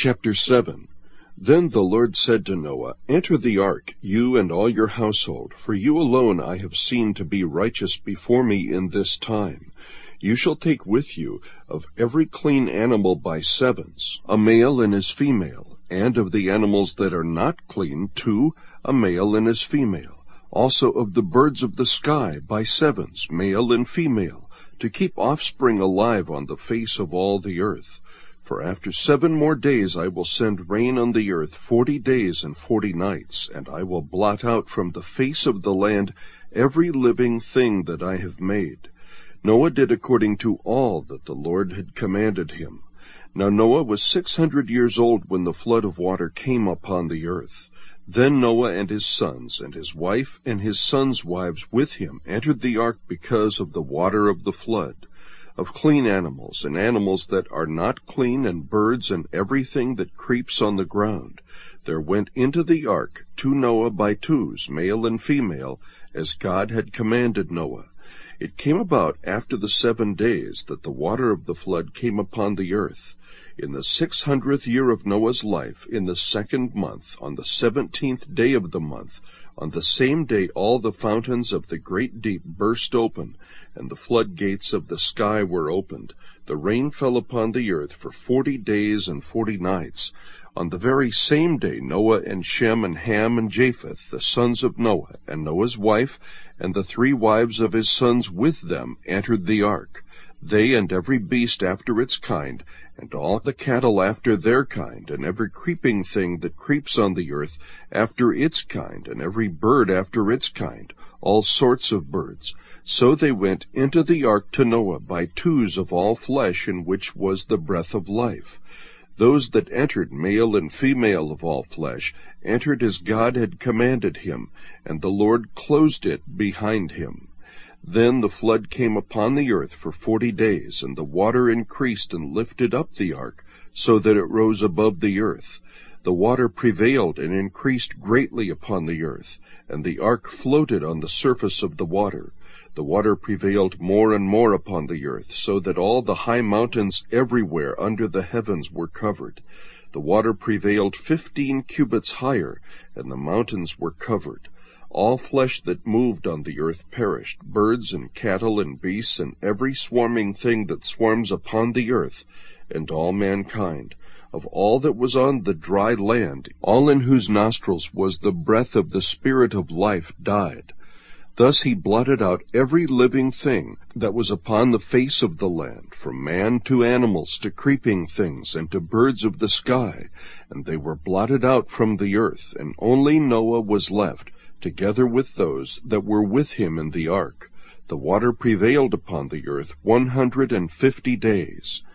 Chapter 7. Then the Lord said to Noah, Enter the ark, you and all your household, for you alone I have seen to be righteous before me in this time. You shall take with you of every clean animal by sevens, a male and his female, and of the animals that are not clean, 2, a male and his female. Also of the birds of the sky by sevens, male and female, to keep offspring alive on the face of all the earth. For after 7 more days I will send rain on the earth 40 days and 40 nights, and I will blot out from the face of the land every living thing that I have made. Noah did according to all that the Lord had commanded him. Now Noah was 600 years old when the flood of water came upon the earth. Then Noah and his sons and his wife and his sons' wives with him entered the ark because of the water of the flood. Of clean animals and animals that are not clean, and birds and everything that creeps on the ground, there went into the ark to Noah by twos, male and female, as God had commanded Noah. It came about after the 7 days that the water of the flood came upon the earth. In the 600th year of Noah's life, in the 2nd month, on the 17th day of the month, on the same day all the fountains of the great deep burst open, and the floodgates of the sky were opened. The rain fell upon the earth for 40 days and 40 nights. On the very same day Noah and Shem and Ham and Japheth, the sons of Noah, and Noah's wife, and the 3 wives of his sons with them, entered the ark. They and every beast after its kind, and all the cattle after their kind, and every creeping thing that creeps on the earth after its kind, and every bird after its kind, all sorts of birds. So they went into the ark to Noah by twos of all flesh, in which was the breath of life. Those that entered, male and female of all flesh, entered as God had commanded him, and the Lord closed it behind him. Then the flood came upon the earth for 40 days, and the water increased and lifted up the ark, so that it rose above the earth. The water prevailed and increased greatly upon the earth, and the ark floated on the surface of the water. The water prevailed more and more upon the earth, so that all the high mountains everywhere under the heavens were covered. The water prevailed 15 cubits higher, and the mountains were covered. All flesh that moved on the earth perished, birds and cattle and beasts, and every swarming thing that swarms upon the earth, and all mankind. Of all that was on the dry land, all in whose nostrils was the breath of the Spirit of life died. Thus he blotted out every living thing that was upon the face of the land, from man to animals to creeping things, and to birds of the sky, and they were blotted out from the earth, and only Noah was left, together with those that were with him in the ark. The water prevailed upon the earth 150 days.